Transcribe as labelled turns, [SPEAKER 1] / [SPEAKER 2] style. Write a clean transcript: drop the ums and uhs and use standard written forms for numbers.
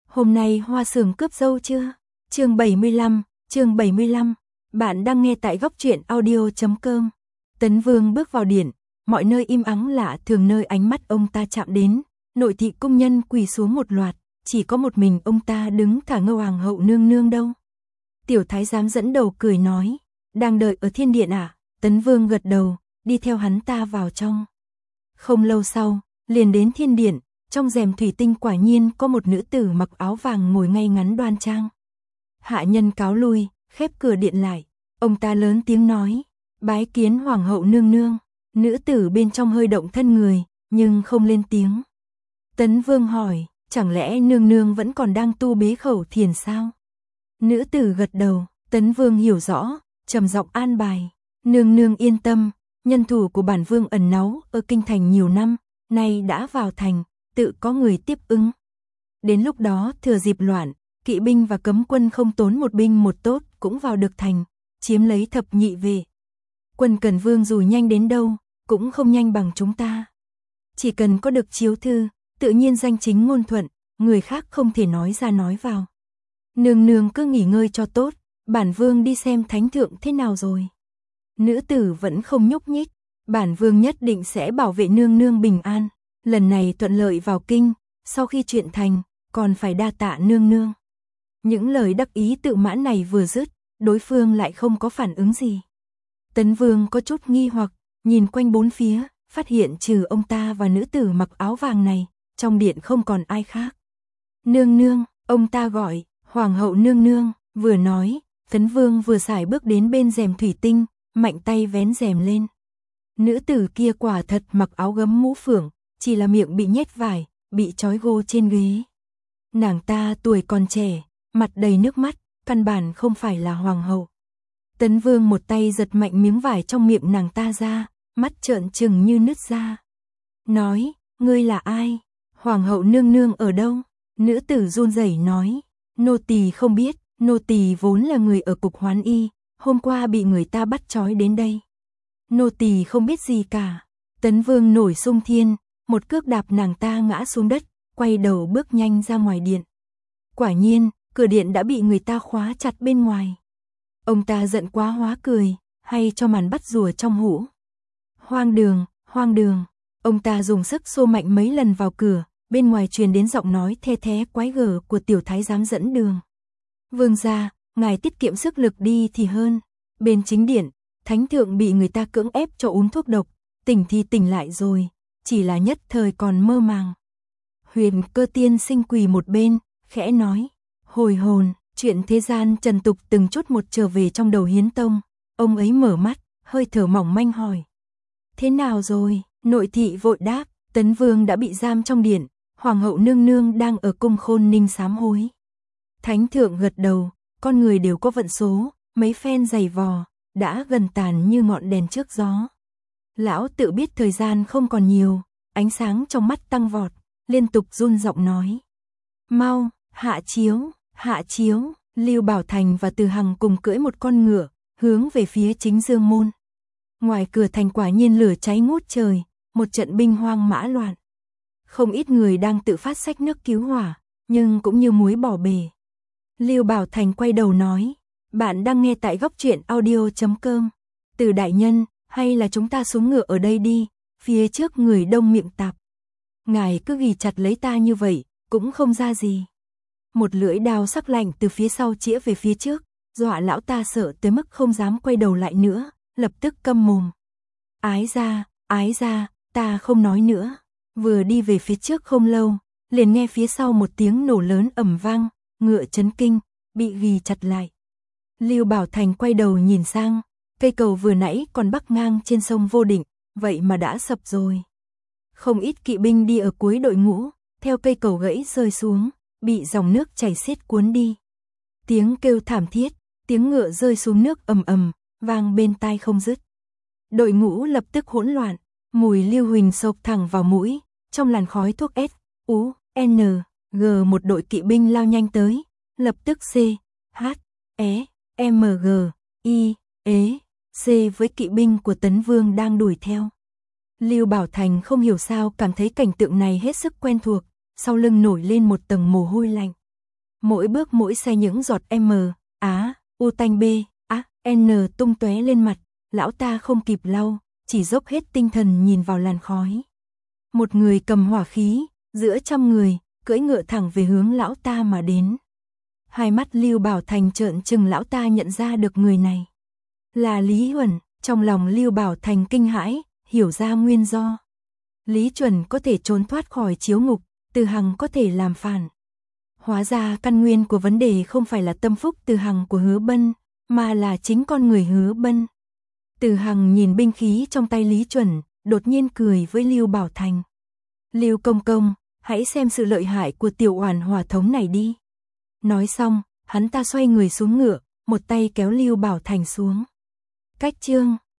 [SPEAKER 1] Hôm nay Hoa Sường cướp dâu chưa? Chương 75, bạn đang nghe tại góc truyện audio.com. Tấn Vương bước vào điện, mọi nơi im ắng lạ thường, nơi ánh mắt ông ta chạm đến, nội thị cung nhân quỳ xuống một loạt, chỉ có một mình ông ta đứng thả ngâu. Hoàng hậu nương nương đâu? Tiểu thái giám dẫn đầu cười nói, đang đợi ở thiên điện à? Tấn Vương gật đầu, đi theo hắn ta vào trong. Không lâu sau, liền đến thiên điện, trong rèm thủy tinh quả nhiên có một nữ tử mặc áo vàng ngồi ngay ngắn đoan trang. Hạ nhân cáo lui, khép cửa điện lại, ông ta lớn tiếng nói, bái kiến hoàng hậu nương nương. Nữ tử bên trong hơi động thân người, nhưng không lên tiếng. Tấn Vương hỏi, chẳng lẽ nương nương vẫn còn đang tu bế khẩu thiền sao? Nữ tử gật đầu, Tấn Vương hiểu rõ, trầm giọng an bài, nương nương yên tâm, nhân thủ của bản vương ẩn náu ở kinh thành nhiều năm, nay đã vào thành, tự có người tiếp ứng. Đến lúc đó thừa dịp loạn, kỵ binh và cấm quân không tốn một binh một tốt cũng vào được thành, chiếm lấy thập nhị về. Quân Cần Vương dù nhanh đến đâu, cũng không nhanh bằng chúng ta. Chỉ cần có được chiếu thư, tự nhiên danh chính ngôn thuận, người khác không thể nói ra nói vào. Nương nương cứ nghỉ ngơi cho tốt, bản vương đi xem thánh thượng thế nào rồi. Nữ tử vẫn không nhúc nhích, bản vương nhất định sẽ bảo vệ nương nương bình an. Lần này thuận lợi vào kinh, sau khi chuyện thành, còn phải đa tạ nương nương. Những lời đắc ý tự mãn này vừa dứt, đối phương lại không có phản ứng gì. Tấn Vương có chút nghi hoặc, nhìn quanh bốn phía, phát hiện trừ ông ta và nữ tử mặc áo vàng này, trong điện không còn ai khác. Nương nương, ông ta gọi, hoàng hậu nương nương, vừa nói, Tấn Vương vừa sải bước đến bên rèm thủy tinh, mạnh tay vén rèm lên. Nữ tử kia quả thật mặc áo gấm mũ phượng, chỉ là miệng bị nhét vải, bị trói gô trên ghế. Nàng ta tuổi còn trẻ, mặt đầy nước mắt, căn bản không phải là hoàng hậu. Tấn Vương một tay giật mạnh miếng vải trong miệng nàng ta ra, mắt trợn trừng như nứt ra. Nói, ngươi là ai? Hoàng hậu nương nương ở đâu? Nữ tử run rẩy nói, nô tỳ không biết, nô tỳ vốn là người ở cục hoán y, hôm qua bị người ta bắt trói đến đây. Nô tỳ không biết gì cả. Tấn Vương nổi xung thiên, một cước đạp nàng ta ngã xuống đất, quay đầu bước nhanh ra ngoài điện. Quả nhiên, cửa điện đã bị người ta khóa chặt bên ngoài. Ông ta giận quá hóa cười, hay cho màn bắt rùa trong hũ. Hoang đường, ông ta dùng sức xô mạnh mấy lần vào cửa, bên ngoài truyền đến giọng nói the thé quái gở của tiểu thái giám dẫn đường. Vương gia, ngài tiết kiệm sức lực đi thì hơn. Bên chính điện, thánh thượng bị người ta cưỡng ép cho uống thuốc độc, tỉnh thì tỉnh lại rồi, chỉ là nhất thời còn mơ màng. Huyền Cơ tiên sinh quỳ một bên, khẽ nói, hồi hồn, chuyện thế gian trần tục từng chút một trở về trong đầu Hiến Tông. Ông ấy mở mắt, hơi thở mỏng manh hỏi, thế nào rồi? Nội thị vội đáp, Tấn Vương đã bị giam trong điện, hoàng hậu nương nương đang ở cung Khôn Ninh sám hối. Thánh thượng gật đầu, con người đều có vận số, mấy phen giày vò, đã gần tàn như ngọn đèn trước gió. Lão tự biết thời gian không còn nhiều, ánh sáng trong mắt tăng vọt, liên tục run giọng nói, mau, hạ chiếu. Lưu Bảo Thành và Từ Hằng cùng cưỡi một con ngựa, hướng về phía chính dương môn. Ngoài cửa thành quả nhiên lửa cháy ngút trời, một trận binh hoang mã loạn. Không ít người đang tự phát xách nước cứu hỏa, nhưng cũng như muối bỏ bể. Lưu Bảo Thành quay đầu nói, bạn đang nghe tại góc truyện audio.com. Từ đại nhân, hay là chúng ta xuống ngựa ở đây đi, phía trước người đông miệng tạp. Ngài cứ ghì chặt lấy ta như vậy, cũng không ra gì. Một lưỡi đao sắc lạnh từ phía sau chĩa về phía trước, dọa lão ta sợ tới mức không dám quay đầu lại nữa, lập tức câm mồm. Ái ra, ta không nói nữa. Vừa đi về phía trước không lâu, liền nghe phía sau một tiếng nổ lớn ầm vang, ngựa chấn kinh, bị ghì chặt lại. Lưu Bảo Thành quay đầu nhìn sang, cây cầu vừa nãy còn bắc ngang trên sông Vô Định, vậy mà đã sập rồi. Không ít kỵ binh đi ở cuối đội ngũ, theo cây cầu gãy rơi xuống, bị dòng nước chảy xiết cuốn đi. Tiếng kêu thảm thiết, tiếng ngựa rơi xuống nước ầm ầm, vang bên tai không dứt. Đội ngũ lập tức hỗn loạn, mùi lưu huỳnh xộc thẳng vào mũi, trong làn khói thuốc S, U, N, G một đội kỵ binh lao nhanh tới, lập tức C, H, E, M, G, I, E, C với kỵ binh của Tấn Vương đang đuổi theo. Lưu Bảo Thành không hiểu sao cảm thấy cảnh tượng này hết sức quen thuộc, sau lưng nổi lên một tầng mồ hôi lạnh. Mỗi bước mỗi xe những giọt M, Á, U tanh B, A, N tung tóe lên mặt, lão ta không kịp lau, chỉ dốc hết tinh thần nhìn vào làn khói. Một người cầm hỏa khí, giữa trăm người, cưỡi ngựa thẳng về hướng lão ta mà đến. Hai mắt Lưu Bảo Thành trợn trừng, lão ta nhận ra được người này là Lý Huẩn, trong lòng Lưu Bảo Thành kinh hãi, hiểu ra nguyên do. Lý Chuẩn có thể trốn thoát khỏi chiếu ngục, Từ Hằng có thể làm phản. Hóa ra căn nguyên của vấn đề không phải là tâm phúc Từ Hằng của Hứa Bân, mà là chính con người Hứa Bân. Từ Hằng nhìn binh khí trong tay Lý Chuẩn, đột nhiên cười với Lưu Bảo Thành. Lưu công công, hãy xem sự lợi hại của tiểu oản hỏa thống này đi. Nói xong, hắn ta xoay người xuống ngựa, một tay kéo Lưu Bảo Thành xuống. Cách chương